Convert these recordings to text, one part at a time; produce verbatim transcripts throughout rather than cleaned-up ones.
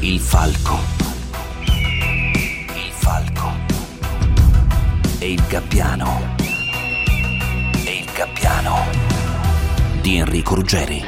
Il falco. Il falco. E il gabbiano. E il gabbiano di Enrico Ruggeri.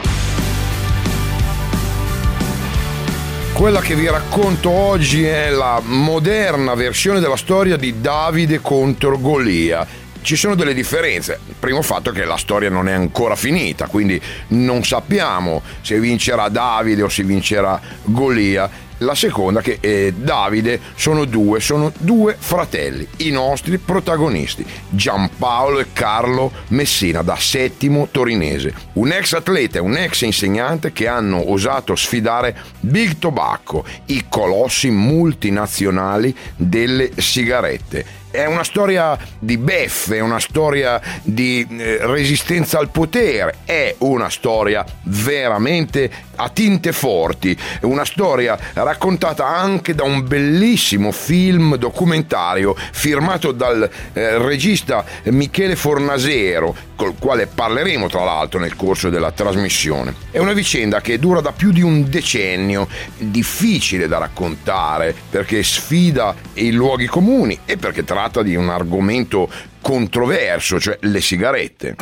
Quella che vi racconto oggi è la moderna versione della storia di Davide contro Golia. Ci sono delle differenze. Il primo fatto è che la storia non è ancora finita, quindi non sappiamo se vincerà Davide o se vincerà Golia. La seconda che eh, Davide sono due, sono due fratelli, i nostri protagonisti, Giampaolo e Carlo Messina, da Settimo Torinese, un ex atleta e un ex insegnante che hanno osato sfidare Big Tobacco, i colossi multinazionali delle sigarette. È una storia di beffe, è una storia di eh, resistenza al potere, è una storia veramente a tinte forti, è una storia raccontata anche da un bellissimo film documentario firmato dal eh, regista Michele Fornasero, col quale parleremo tra l'altro nel corso della trasmissione. È una vicenda che dura da più di un decennio, difficile da raccontare perché sfida i luoghi comuni e perché tratta di un argomento controverso, cioè le sigarette.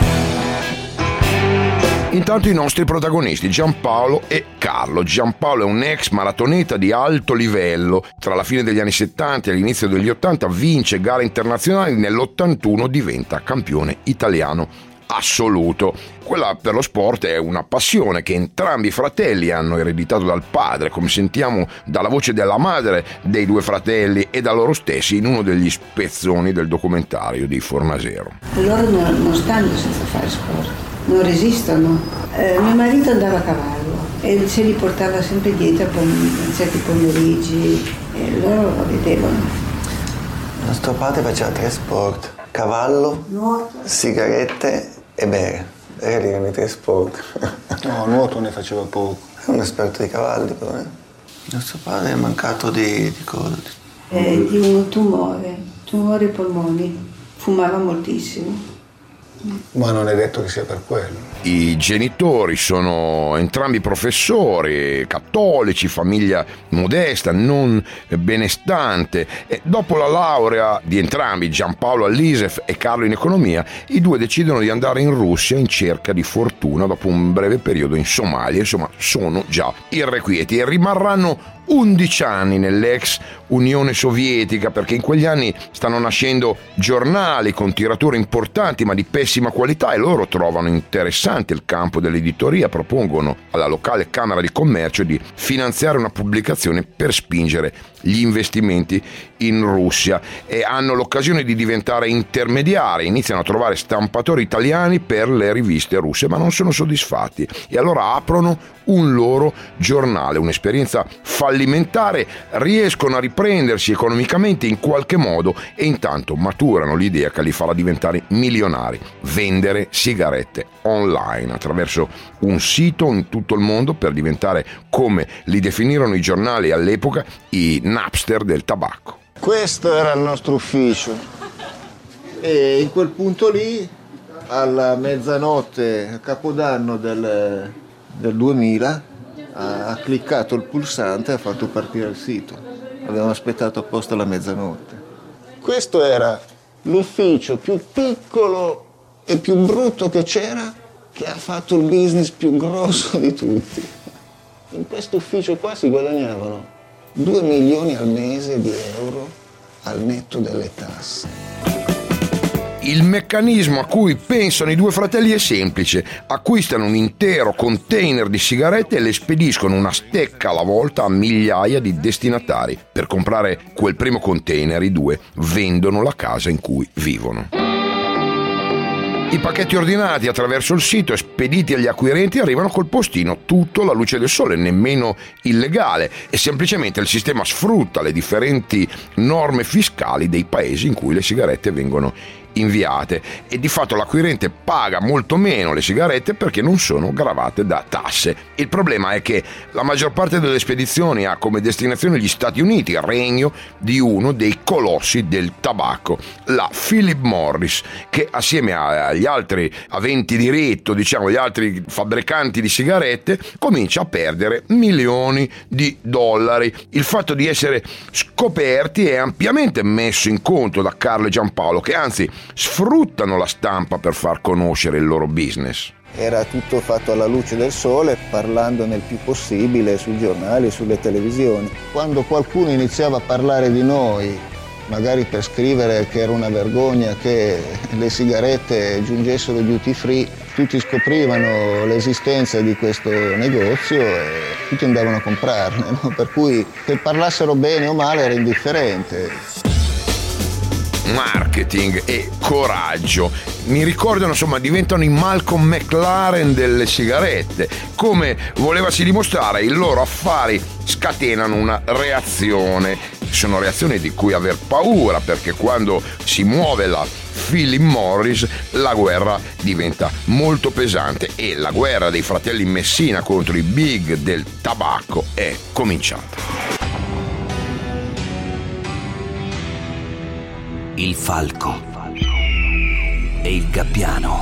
Intanto i nostri protagonisti, Giampaolo e Carlo. Giampaolo è un ex maratoneta di alto livello. Tra la fine degli anni settanta e l'inizio degli ottanta vince gare internazionali, nell'ottantuno diventa campione italiano assoluto. Quella per lo sport è una passione che entrambi i fratelli hanno ereditato dal padre, come sentiamo dalla voce della madre dei due fratelli e da loro stessi in uno degli spezzoni del documentario di Fornasero. Loro non, non stanno senza fare sport, non resistono. Eh, mio marito andava a cavallo e se li portava sempre dietro in certi pomeriggi e loro lo vedevano. Nostro padre faceva tre sport: cavallo, nuoto, sigarette e bere. Erano i tre sport. No, nuoto ne faceva poco. È un esperto di cavalli, però. Eh. Nostro padre è mancato di, di cosa? Eh, di un tumore, tumore ai polmoni. Fumava moltissimo. Ma non è detto che sia per quello. I genitori sono entrambi professori, cattolici, famiglia modesta, non benestante. E dopo la laurea di entrambi, Giampaolo all'I S E F e Carlo in economia, i due decidono di andare in Russia in cerca di fortuna dopo un breve periodo in Somalia. Insomma, sono già irrequieti e rimarranno undici anni nell'ex Unione Sovietica, perché in quegli anni stanno nascendo giornali con tirature importanti ma di pessima qualità e loro trovano interessante il campo dell'editoria, propongono alla locale Camera di Commercio di finanziare una pubblicazione per spingere gli investimenti in Russia e hanno l'occasione di diventare intermediari, iniziano a trovare stampatori italiani per le riviste russe, ma non sono soddisfatti e allora aprono un loro giornale, un'esperienza fallimentare, riescono a riprendersi economicamente in qualche modo e intanto maturano l'idea che li farà diventare milionari: vendere sigarette online attraverso un sito in tutto il mondo per diventare, come li definirono i giornali all'epoca, i Napster del tabacco. Questo era il nostro ufficio e in quel punto lì, alla mezzanotte, a Capodanno del, del duemila, ha, ha cliccato il pulsante e ha fatto partire il sito. Avevamo aspettato apposta la mezzanotte. Questo era l'ufficio più piccolo e più brutto che c'era, che ha fatto il business più grosso di tutti. In questo ufficio qua si guadagnavano due milioni al mese di euro al netto delle tasse. Il meccanismo a cui pensano i due fratelli è semplice: acquistano un intero container di sigarette e le spediscono una stecca alla volta a migliaia di destinatari. Per comprare quel primo container i due vendono la casa in cui vivono. I pacchetti ordinati attraverso il sito e spediti agli acquirenti arrivano col postino, tutto alla luce del sole, nemmeno illegale, e semplicemente il sistema sfrutta le differenti norme fiscali dei paesi in cui le sigarette vengono inviate, e di fatto l'acquirente paga molto meno le sigarette perché non sono gravate da tasse. Il problema è che la maggior parte delle spedizioni ha come destinazione gli Stati Uniti, regno di uno dei colossi del tabacco, la Philip Morris, che assieme agli altri aventi diritto, diciamo gli altri fabbricanti di sigarette, comincia a perdere milioni di dollari. Il fatto di essere scoperti è ampiamente messo in conto da Carlo e Giampaolo, che anzi sfruttano la stampa per far conoscere il loro business. Era tutto fatto alla luce del sole, parlando nel più possibile sui giornali, sulle televisioni. Quando qualcuno iniziava a parlare di noi, magari per scrivere che era una vergogna che le sigarette giungessero duty free, tutti scoprivano l'esistenza di questo negozio e tutti andavano a comprarne, no? Per cui che parlassero bene o male era indifferente. Marketing e coraggio mi ricordano, insomma, diventano i Malcolm McLaren delle sigarette. Come volevasi dimostrare, i loro affari scatenano una reazione. Sono reazioni di cui aver paura, perché quando si muove la Philip Morris la guerra diventa molto pesante e la guerra dei fratelli Messina contro i big del tabacco è cominciata. Il falco e il gabbiano.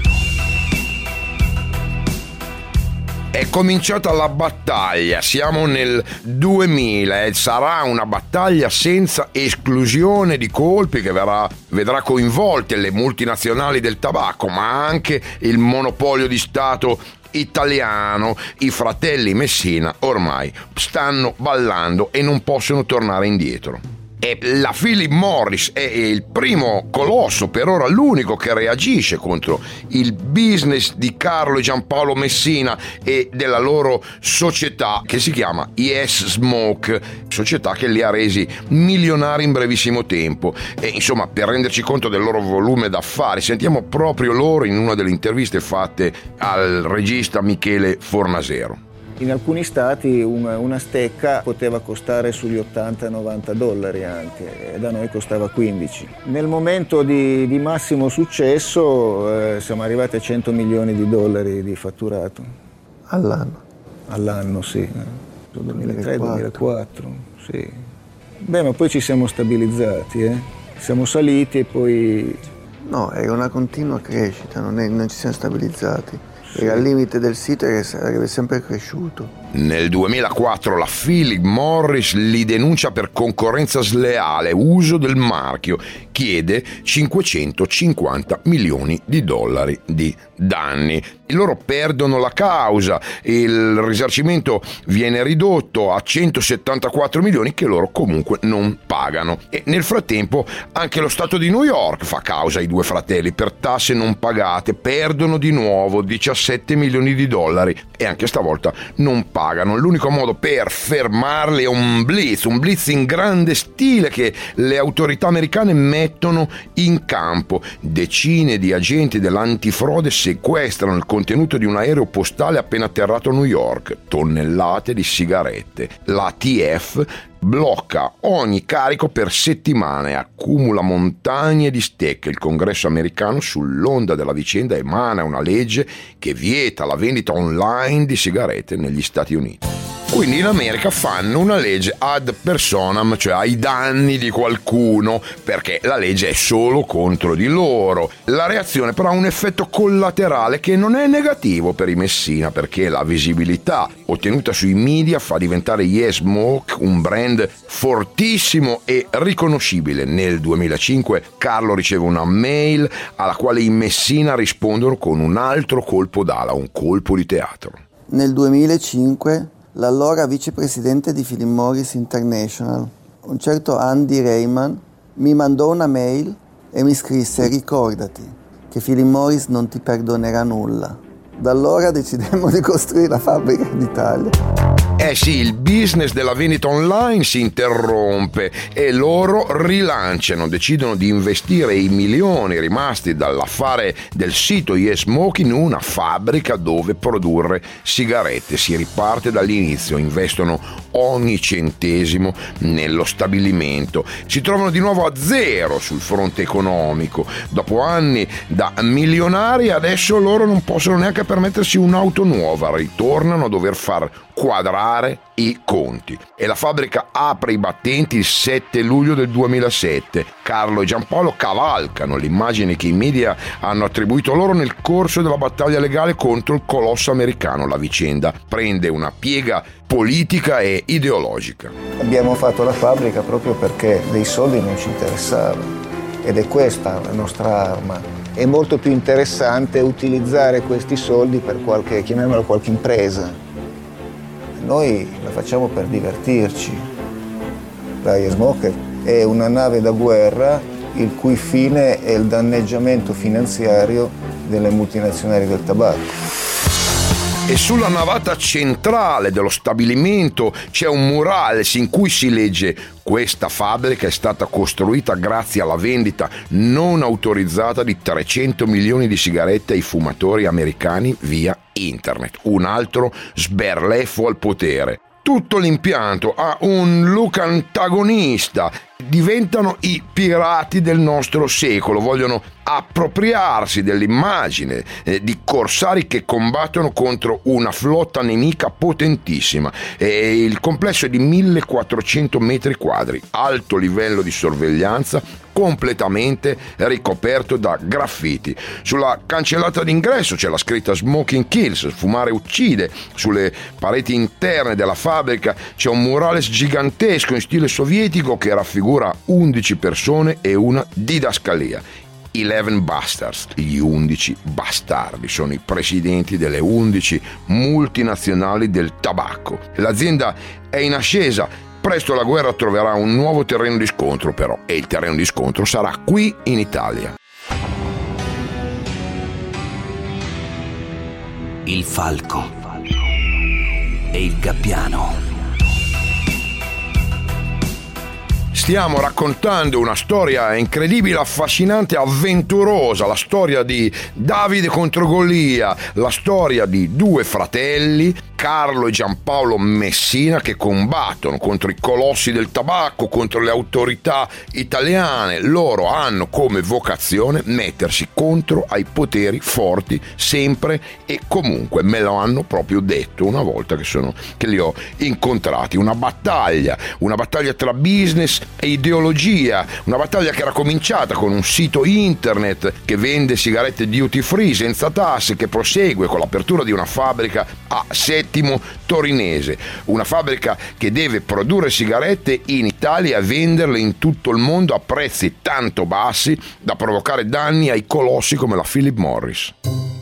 È cominciata la battaglia, siamo nel duemila e sarà una battaglia senza esclusione di colpi che verrà, vedrà coinvolte le multinazionali del tabacco, ma anche il monopolio di Stato italiano. I fratelli Messina ormai stanno ballando e non possono tornare indietro. E la Philip Morris è il primo colosso, per ora l'unico, che reagisce contro il business di Carlo e Giampaolo Messina e della loro società che si chiama Yes Smoke, società che li ha resi milionari in brevissimo tempo. E insomma, per renderci conto del loro volume d'affari, sentiamo proprio loro in una delle interviste fatte al regista Michele Fornasero. In alcuni stati una, una stecca poteva costare sugli ottanta novanta dollari anche, e da noi costava quindici. Nel momento di, di massimo successo eh, siamo arrivati a cento milioni di dollari di fatturato. All'anno? All'anno, sì. duemilatré duemilaquattro, sì. Beh, ma poi ci siamo stabilizzati, eh. Siamo saliti e poi... No, era una continua crescita, non, è, non ci siamo stabilizzati. Era al limite del sito e sarebbe sempre cresciuto. Nel duemilaquattro la Philip Morris li denuncia per concorrenza sleale, uso del marchio, chiede cinquecentocinquanta milioni di dollari di danni. Loro perdono la causa, il risarcimento viene ridotto a centosettantaquattro milioni che loro comunque non pagano. E nel frattempo anche lo Stato di New York fa causa ai due fratelli per tasse non pagate, perdono di nuovo diciassette milioni di dollari e anche stavolta non pagano. L'unico modo per fermarli è un blitz, un blitz in grande stile che le autorità americane mettono in campo. Decine di agenti dell'antifrode sequestrano il contenuto di un aereo postale appena atterrato a New York, tonnellate di sigarette. L'A T F blocca ogni carico per settimane e accumula montagne di stecche. Il Congresso americano, sull'onda della vicenda, emana una legge che vieta la vendita online di sigarette negli Stati Uniti. Quindi in America fanno una legge ad personam, cioè ai danni di qualcuno, perché la legge è solo contro di loro. La reazione però ha un effetto collaterale che non è negativo per i Messina, perché la visibilità ottenuta sui media fa diventare Yes Smoke un brand fortissimo e riconoscibile. Nel duemilacinque Carlo riceve una mail alla quale i Messina rispondono con un altro colpo d'ala, un colpo di teatro. Nel duemilacinque l'allora vicepresidente di Philip Morris International, un certo Andy Rayman, mi mandò una mail e mi scrisse: ricordati che Philip Morris non ti perdonerà nulla. Da allora decidemmo di costruire la fabbrica in Italia. Eh sì, il business della vendita online si interrompe e loro rilanciano, decidono di investire i milioni rimasti dall'affare del sito YesSmoke in una fabbrica dove produrre sigarette. Si riparte dall'inizio, investono ogni centesimo nello stabilimento. Si trovano di nuovo a zero sul fronte economico. Dopo anni da milionari adesso loro non possono neanche permettersi un'auto nuova, ritornano a dover far quadrare i conti e la fabbrica apre i battenti il sette luglio del duemilasette. Carlo e Giampaolo cavalcano l'immagine che i media hanno attribuito loro nel corso della battaglia legale contro il colosso americano. La vicenda prende una piega politica e ideologica. Abbiamo fatto la fabbrica proprio perché dei soldi non ci interessavano ed è questa la nostra arma. È molto più interessante utilizzare questi soldi per qualche, chiamiamola qualche impresa. Noi la facciamo per divertirci. La YesSmoke è una nave da guerra il cui fine è il danneggiamento finanziario delle multinazionali del tabacco. E sulla navata centrale dello stabilimento c'è un murales in cui si legge: questa fabbrica è stata costruita grazie alla vendita non autorizzata di trecento milioni di sigarette ai fumatori americani via internet. Un altro sberleffo al potere. Tutto l'impianto ha un look antagonista. Diventano i pirati del nostro secolo, vogliono appropriarsi dell'immagine eh, di corsari che combattono contro una flotta nemica potentissima. E il complesso è di millequattrocento metri quadri, alto livello di sorveglianza, completamente ricoperto da graffiti. Sulla cancellata d'ingresso c'è la scritta "Smoking Kills", fumare uccide. Sulle pareti interne della fabbrica c'è un murales gigantesco in stile sovietico che raffigura undici persone e una didascalia. Eleven Bastards, gli undici bastardi, sono i presidenti delle undici multinazionali del tabacco. L'azienda è in ascesa. Presto la guerra troverà un nuovo terreno di scontro però, e il terreno di scontro sarà qui in Italia. Il falco e il gabbiano. Stiamo raccontando una storia incredibile, affascinante, avventurosa, la storia di Davide contro Golia, la storia di due fratelli, Carlo e Giampaolo Messina, che combattono contro i colossi del tabacco, contro le autorità italiane. Loro hanno come vocazione mettersi contro ai poteri forti sempre e comunque. Me lo hanno proprio detto una volta che, sono, che li ho incontrati. Una battaglia, una battaglia tra business e ideologia, una battaglia che era cominciata con un sito internet che vende sigarette duty free senza tasse, che prosegue con l'apertura di una fabbrica a Settimo Torinese, una fabbrica che deve produrre sigarette in Italia e venderle in tutto il mondo a prezzi tanto bassi da provocare danni ai colossi come la Philip Morris.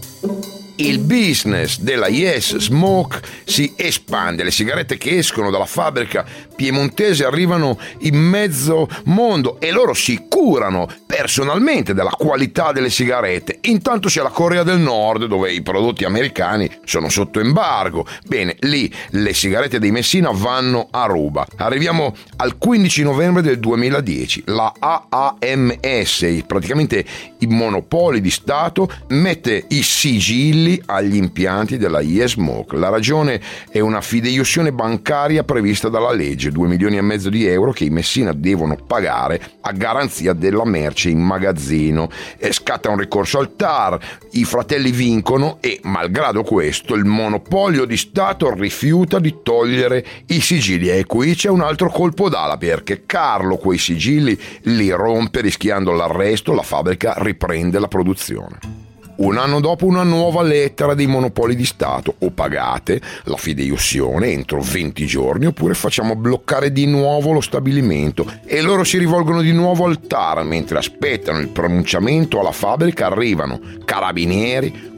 Il business della YesSmoke si espande, le sigarette che escono dalla fabbrica piemontese arrivano in mezzo mondo e loro si curano personalmente della qualità delle sigarette. Intanto c'è la Corea del Nord, dove i prodotti americani sono sotto embargo. Bene, lì le sigarette dei Messina vanno a ruba. Arriviamo al quindici novembre del duemiladieci. La A A M S, praticamente i monopoli di Stato, mette i sigilli agli impianti della YesSmoke. La ragione è una fideiussione bancaria prevista dalla legge, due milioni e mezzo di euro che i Messina devono pagare a garanzia della merce in magazzino. E scatta un ricorso al T A R, i fratelli vincono e, malgrado questo, il monopolio di Stato rifiuta di togliere i sigilli. E qui c'è un altro colpo d'ala, perché Carlo quei sigilli li rompe rischiando l'arresto. La fabbrica riprende la produzione. Un anno dopo una nuova lettera dei monopoli di Stato: o pagate la fideiussione entro venti giorni oppure facciamo bloccare di nuovo lo stabilimento. E loro si rivolgono di nuovo al T A R. Mentre aspettano il pronunciamento alla fabbrica arrivano carabinieri,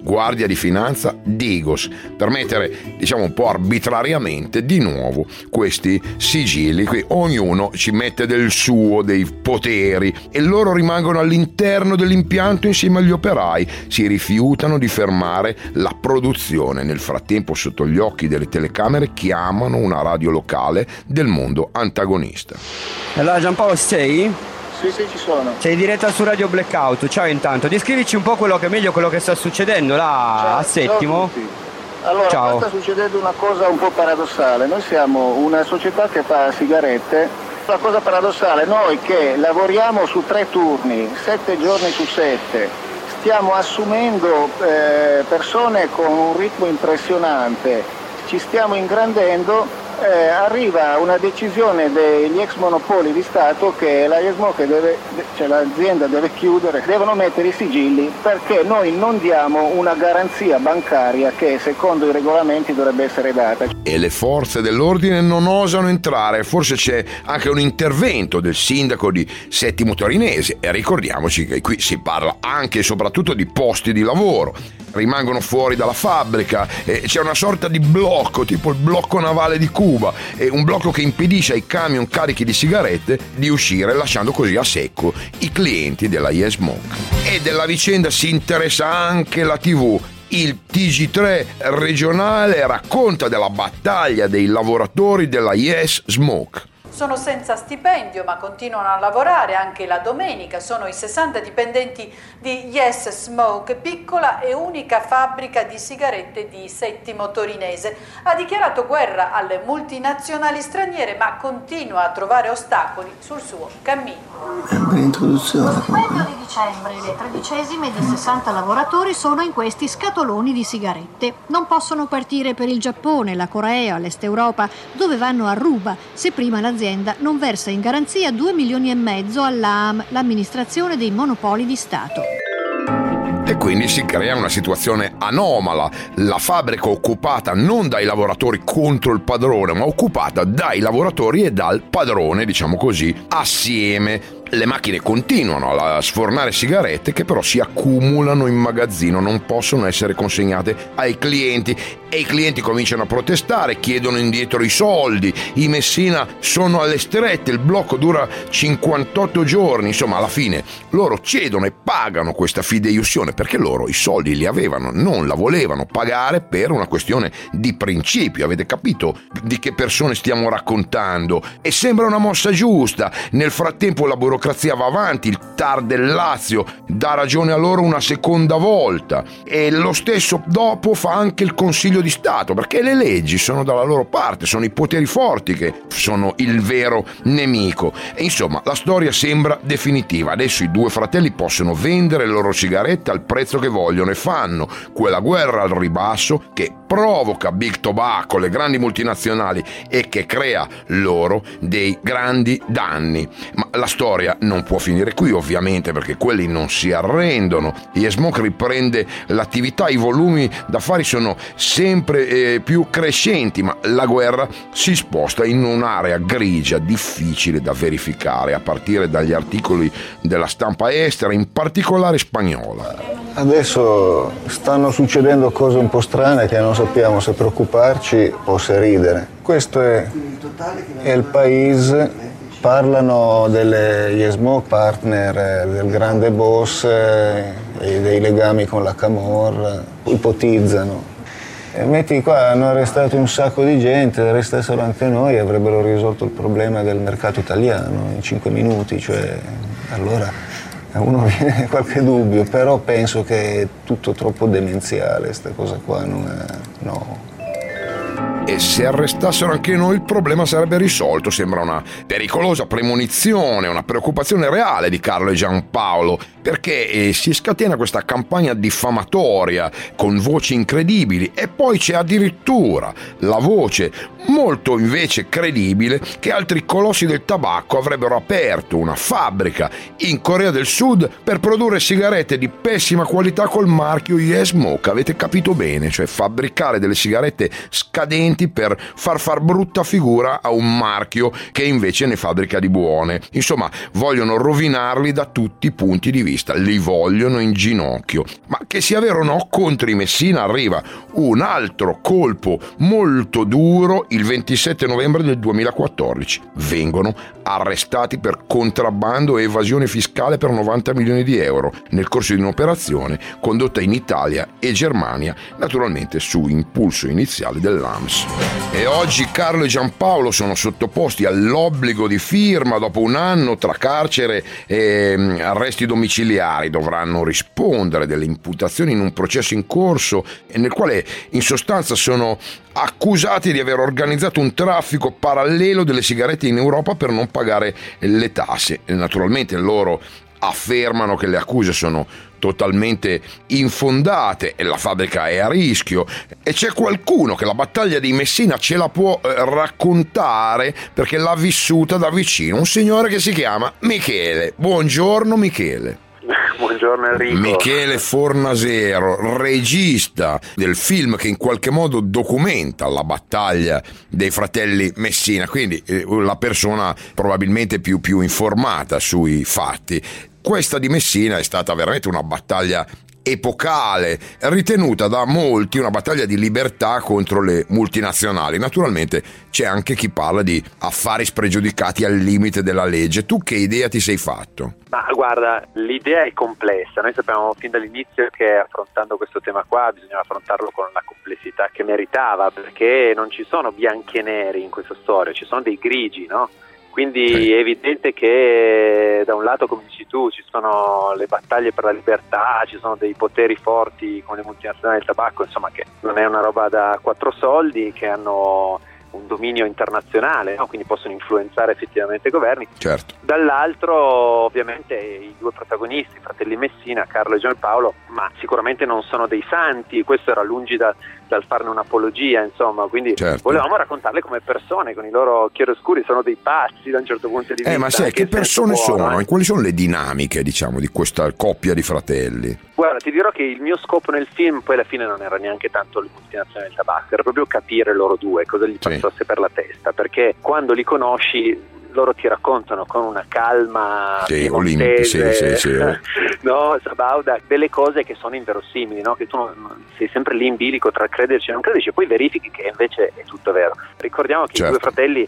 Guardia di Finanza, Digos, per mettere, diciamo un po' arbitrariamente, di nuovo questi sigilli. Qui ognuno ci mette del suo, dei poteri, e loro rimangono all'interno dell'impianto insieme agli operai, si rifiutano di fermare la produzione. Nel frattempo, sotto gli occhi delle telecamere, chiamano una radio locale del mondo antagonista. Allora Giampaolo, sei? Sì, sì, ci sono. Sei in diretta su Radio Blackout. Ciao, intanto descrivici un po' quello che meglio quello che sta succedendo là. Ciao, a Settimo. Ciao. Allora, ciao. Sta succedendo una cosa un po' paradossale. Noi siamo una società che fa sigarette. La cosa paradossale, noi che lavoriamo su tre turni, sette giorni su sette, stiamo assumendo eh, persone con un ritmo impressionante, ci stiamo ingrandendo. Eh, arriva una decisione degli ex monopoli di Stato che la ESMOC deve, cioè l'azienda deve chiudere, devono mettere i sigilli perché noi non diamo una garanzia bancaria che secondo i regolamenti dovrebbe essere data. E le forze dell'ordine non osano entrare, forse c'è anche un intervento del sindaco di Settimo Torinese, e ricordiamoci che qui si parla anche e soprattutto di posti di lavoro. Rimangono fuori dalla fabbrica, eh, c'è una sorta di blocco, tipo il blocco navale di Cuba, eh, un blocco che impedisce ai camion carichi di sigarette di uscire, lasciando così a secco i clienti della YesSmoke. E della vicenda si interessa anche la tivù. Il T G tre regionale racconta della battaglia dei lavoratori della YesSmoke. Sono senza stipendio ma continuano a lavorare anche la domenica. Sono i sessanta dipendenti di YesSmoke, piccola e unica fabbrica di sigarette di Settimo Torinese. Ha dichiarato guerra alle multinazionali straniere ma continua a trovare ostacoli sul suo cammino. È una bella introduzione. Lo stipendio di dicembre, le tredicesime di sessanta lavoratori sono in questi scatoloni di sigarette. Non possono partire per il Giappone, la Corea, l'Est Europa, dove vanno a ruba, se prima l'azienda non versa in garanzia due milioni e mezzo all'A A M, l'amministrazione dei monopoli di Stato. E quindi si crea una situazione anomala, la fabbrica occupata non dai lavoratori contro il padrone, ma occupata dai lavoratori e dal padrone, diciamo così, assieme. Le macchine continuano a sfornare sigarette che però si accumulano in magazzino, non possono essere consegnate ai clienti, e i clienti cominciano a protestare, chiedono indietro i soldi. I Messina sono alle strette, il blocco dura cinquantotto giorni, insomma alla fine loro cedono e pagano questa fideiussione perché loro i soldi li avevano, non la volevano pagare per una questione di principio. Avete capito di che persone stiamo raccontando? E sembra una mossa giusta. Nel frattempo la burocrazia va avanti, il T A R del Lazio dà ragione a loro una seconda volta, e lo stesso dopo fa anche il Consiglio di Stato, perché le leggi sono dalla loro parte, sono i poteri forti che sono il vero nemico. E insomma la storia sembra definitiva. Adesso i due fratelli possono vendere le loro sigarette al prezzo che vogliono e fanno quella guerra al ribasso che provoca Big Tobacco, le grandi multinazionali, e che crea loro dei grandi danni. Ma la storia non può finire qui, ovviamente, perché quelli non si arrendono. YesSmoke riprende l'attività, i volumi d'affari sono sempre eh, più crescenti, ma la guerra si sposta in un'area grigia difficile da verificare, a partire dagli articoli della stampa estera, in particolare spagnola. Adesso stanno succedendo cose un po' strane che non sappiamo se preoccuparci o se ridere. Questo è, è il paese. Parlano delle YesSmoke partner, del grande boss e dei legami con la Camorra, ipotizzano. E metti qua, hanno arrestato un sacco di gente, arrestassero anche noi, avrebbero risolto il problema del mercato italiano in cinque minuti, cioè allora a uno viene qualche dubbio, però penso che è tutto troppo demenziale, questa cosa qua, non è, no. E se arrestassero anche noi il problema sarebbe risolto. Sembra una pericolosa premonizione, una preoccupazione reale di Carlo e Giampaolo, perché eh, si scatena questa campagna diffamatoria con voci incredibili, e poi c'è addirittura la voce molto invece credibile che altri colossi del tabacco avrebbero aperto una fabbrica in Corea del Sud per produrre sigarette di pessima qualità col marchio YesSmoke. Avete capito bene, cioè fabbricare delle sigarette scadenti strumenti per far far brutta figura a un marchio che invece ne fabbrica di buone. Insomma, vogliono rovinarli da tutti i punti di vista, li vogliono in ginocchio. Ma che sia vero o no, contro i Messina arriva un altro colpo molto duro il ventisette novembre del duemilaquattordici. Vengono arrestati per contrabbando e evasione fiscale per novanta milioni di euro nel corso di un'operazione condotta in Italia e Germania, naturalmente su impulso iniziale dell'A M S. E oggi Carlo e Giampaolo sono sottoposti all'obbligo di firma dopo un anno tra carcere e arresti domiciliari. Dovranno rispondere delle imputazioni in un processo in corso nel quale in sostanza sono accusati di aver organizzato un traffico parallelo delle sigarette in Europa per non pagare le tasse. E naturalmente loro affermano che le accuse sono totalmente infondate e la fabbrica è a rischio, e c'è qualcuno che la battaglia di Messina ce la può eh, raccontare perché l'ha vissuta da vicino, un signore che si chiama Michele. Buongiorno Michele. Buongiorno Enrico. Michele Fornasero, regista del film che in qualche modo documenta la battaglia dei fratelli Messina, quindi eh, la persona probabilmente più, più informata sui fatti. Questa di Messina è stata veramente una battaglia epocale, ritenuta da molti una battaglia di libertà contro le multinazionali. Naturalmente c'è anche chi parla di affari spregiudicati al limite della legge. Tu che idea ti sei fatto? Ma guarda, l'idea è complessa. Noi sappiamo fin dall'inizio che affrontando questo tema qua bisognava affrontarlo con la complessità che meritava, perché non ci sono bianchi e neri in questa storia, ci sono dei grigi, no? Quindi è evidente che da un lato, come dici tu, ci sono le battaglie per la libertà, ci sono dei poteri forti come le multinazionali del tabacco, insomma, che non è una roba da quattro soldi, che hanno un dominio internazionale, no? Quindi possono influenzare effettivamente i governi. Certo. Dall'altro ovviamente i due protagonisti, i fratelli Messina, Carlo e Giampaolo, ma sicuramente non sono dei santi, questo era lungi da, dal farne un'apologia, insomma, quindi certo. volevamo raccontarle come persone con i loro chiaroscuri, sono dei pazzi da un certo punto di vista. Eh, ma sai, che persone buono, sono? Eh? E quali sono le dinamiche, diciamo, di questa coppia di fratelli? Guarda, ti dirò che il mio scopo nel film poi alla fine non era neanche tanto le multinazionali del tabacco, era proprio capire loro due, cosa gli Sì. passasse per la testa, perché quando li conosci loro ti raccontano con una calma Sì, piemontese, sì, sì, sì, sì. no, sabauda, delle cose che sono inverosimili, no? Che tu non, sei sempre lì in bilico tra crederci e non crederci, e poi verifichi che invece è tutto vero. Ricordiamo che Certo. i due fratelli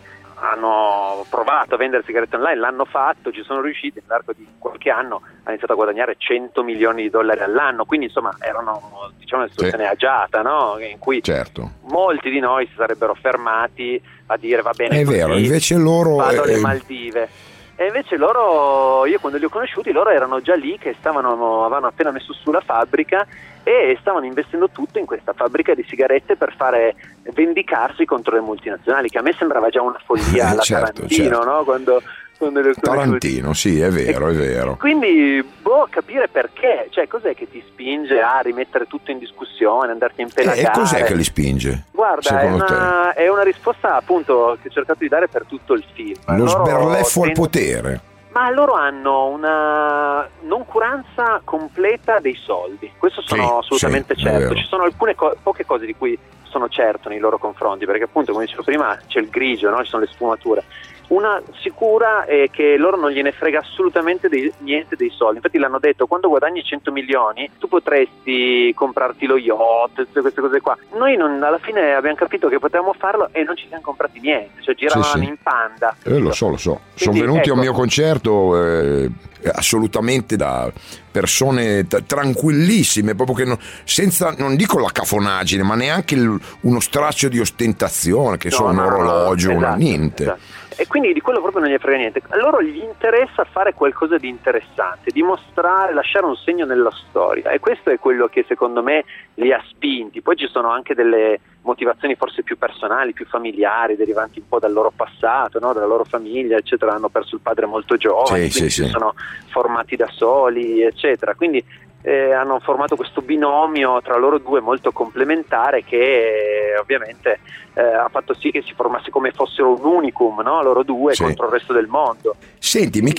hanno provato a vendere sigarette online, l'hanno fatto, ci sono riusciti, nell'arco di qualche anno hanno iniziato a guadagnare cento milioni di dollari all'anno, quindi insomma erano, diciamo, una situazione Sì. agiata, no? In cui Certo. molti di noi si sarebbero fermati a dire va bene, È così, vero, invece loro vado alle eh, Maldive. E invece loro, io quando li ho conosciuti, loro erano già lì che stavano, avevano appena messo su la fabbrica e stavano investendo tutto in questa fabbrica di sigarette per fare vendicarsi contro le multinazionali, che a me sembrava già una follia alla Certo, Tarantino, certo. no? Quando, quando le ho conosciuti. Tarantino, sì, è vero, è vero. Quindi, boh, capire perché, cioè cos'è che ti spinge a rimettere tutto in discussione, andarti a impelagare. E cos'è che li spinge? Guarda, è secondo una, è una risposta appunto che ho cercato di dare per tutto il film. te? Lo Loro sberleffo al tend- potere. Ma loro hanno una noncuranza completa dei soldi, questo sono Sì, assolutamente sì, è vero. certo. Ci sono alcune co- poche cose di cui sono certo nei loro confronti, perché appunto, come dicevo prima, c'è il grigio, no? Ci sono le sfumature. Una sicura è che loro non gliene frega assolutamente dei, niente dei soldi. Infatti l'hanno detto: quando guadagni cento milioni tu potresti comprarti lo yacht, tutte queste cose qua. Noi non, alla fine abbiamo capito che potevamo farlo e non ci siamo comprati niente, cioè giravano Sì, sì. in Panda. Eh, lo so, lo so. Sono Quindi, venuti ecco. a un mio concerto eh, assolutamente da persone t- tranquillissime, proprio che non, senza, non dico la cafonaggine, ma neanche il- uno straccio di ostentazione, che No, so, un no, no, orologio, una, esatto, niente. esatto. E quindi di quello proprio non gli frega niente. A loro gli interessa fare qualcosa di interessante, dimostrare, lasciare un segno nella storia, e questo è quello che secondo me li ha spinti. Poi ci sono anche delle motivazioni forse più personali, più familiari, derivanti un po' dal loro passato, no? Dalla loro famiglia, eccetera. Hanno perso il padre molto giovane, Sì, quindi sì, si sì. sono formati da soli, eccetera. Quindi eh, hanno formato questo binomio tra loro due molto complementare, che eh, ovviamente eh, ha fatto sì che si formasse come fossero un unicum, no? Loro due Sì. contro il resto del mondo. Senti Michele,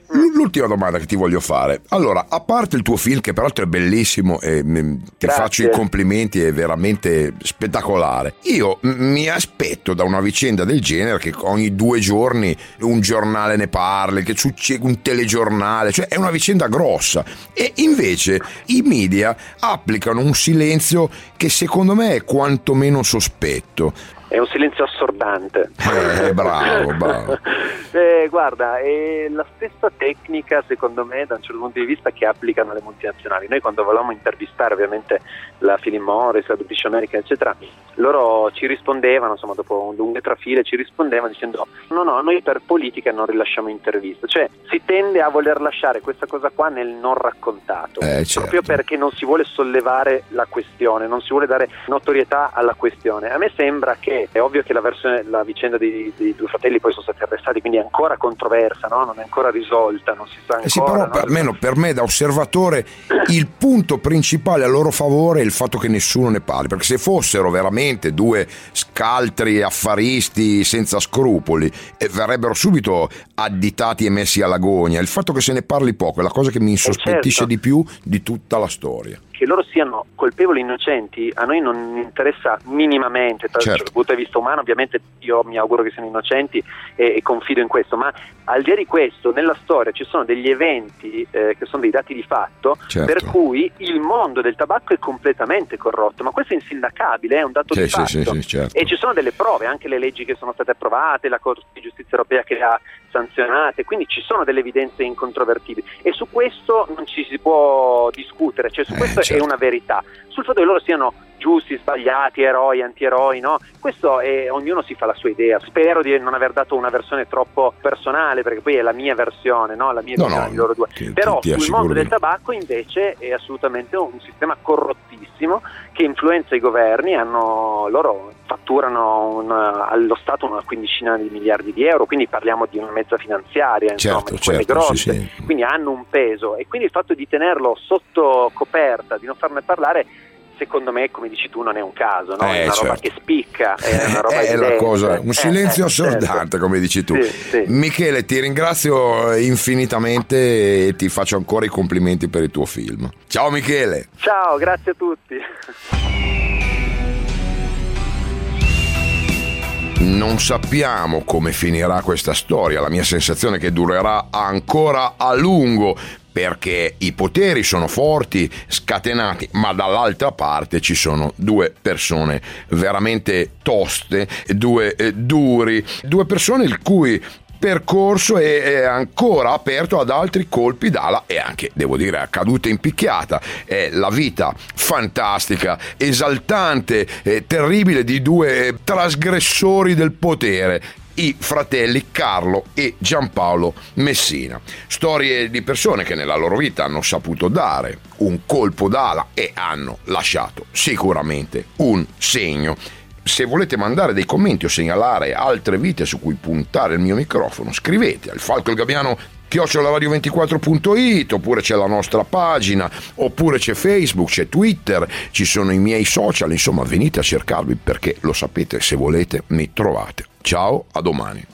L'ultima domanda che ti voglio fare. Allora, a parte il tuo film, che peraltro è bellissimo e m- ti Grazie. faccio i complimenti, è veramente spettacolare, io m- mi aspetto da una vicenda del genere che ogni due giorni un giornale ne parli, che succede un telegiornale, cioè è una vicenda grossa, e invece i media applicano un silenzio che secondo me è quantomeno sospetto. È un silenzio assordante. Eh, bravo, bravo. Eh, guarda, è la stessa tecnica, secondo me, da un certo punto di vista, che applicano le multinazionali. Noi, quando volevamo intervistare ovviamente la Philip Morris, la British American, eccetera, loro ci rispondevano, insomma, dopo lunghe trafile ci rispondevano dicendo no, no, noi per politica non rilasciamo interviste. Cioè si tende a voler lasciare questa cosa qua nel non raccontato, eh, certo. proprio perché non si vuole sollevare la questione, non si vuole dare notorietà alla questione. A me sembra che è ovvio che la versione, la vicenda dei, dei due fratelli poi sono stati arrestati, quindi è ancora controversa, no? Non è ancora risolta, non si sa ancora. Eh sì, però no? per, almeno per me da osservatore il punto principale a loro favore è il fatto che nessuno ne parli, perché se fossero veramente due scaltri affaristi senza scrupoli eh, verrebbero subito additati e messi alla gogna. Il fatto che se ne parli poco è la cosa che mi insospettisce certo. di più di tutta la storia. Che loro siano colpevoli o innocenti a noi non interessa minimamente, dal certo. punto di vista umano ovviamente io mi auguro che siano innocenti e, e confido in questo, ma al di là di questo nella storia ci sono degli eventi eh, che sono dei dati di fatto, certo. per cui il mondo del tabacco è completamente corrotto, ma questo è insindacabile, è un dato sì, di sì, fatto sì, sì, certo. E ci sono delle prove, anche le leggi che sono state approvate, la Corte di Giustizia Europea che le ha sanzionate, quindi ci sono delle evidenze incontrovertibili e su questo non ci si può discutere, cioè su eh, questo certo. è una verità. Sul fatto che loro siano giusti, sbagliati, eroi, antieroi, no? Questo è, ognuno si fa la sua idea. Spero di non aver dato una versione troppo personale, perché poi è la mia versione, no? La mia no, visione no, di loro due. ti, Però ti, ti sul mondo del di no. tabacco invece è assolutamente un sistema corrottissimo che influenza i governi, hanno loro fatturano un, allo Stato una quindicina di miliardi di euro, quindi parliamo di una mezza finanziaria, insomma, certo, di quelle certo, grosse, sì, sì. Quindi hanno un peso e quindi il fatto di tenerlo sotto coperta, di non farne parlare, secondo me, come dici tu, non è un caso, no? Eh, È una certo. roba che spicca, è una roba è la cosa, un silenzio eh, eh, assordante, certo. come dici tu. Sì, sì. Michele, ti ringrazio infinitamente e ti faccio ancora i complimenti per il tuo film. Ciao Michele. Ciao, grazie a tutti. Non sappiamo come finirà questa storia, la mia sensazione è che durerà ancora a lungo, perché i poteri sono forti, scatenati, ma dall'altra parte ci sono due persone veramente toste, due eh, duri, due persone il cui percorso è, è ancora aperto ad altri colpi d'ala e anche, devo dire, a caduta in picchiata. È la vita fantastica, esaltante, eh, terribile di due trasgressori del potere, i fratelli Carlo e Giampaolo Messina. Storie di persone che nella loro vita hanno saputo dare un colpo d'ala e hanno lasciato sicuramente un segno. Se volete mandare dei commenti o segnalare altre vite su cui puntare il mio microfono, scrivete al falco il gabbiano chiocciola radio ventiquattro punto it, oppure c'è la nostra pagina, oppure c'è Facebook, c'è Twitter, ci sono i miei social, insomma venite a cercarvi, perché lo sapete, se volete mi trovate. Ciao, a domani.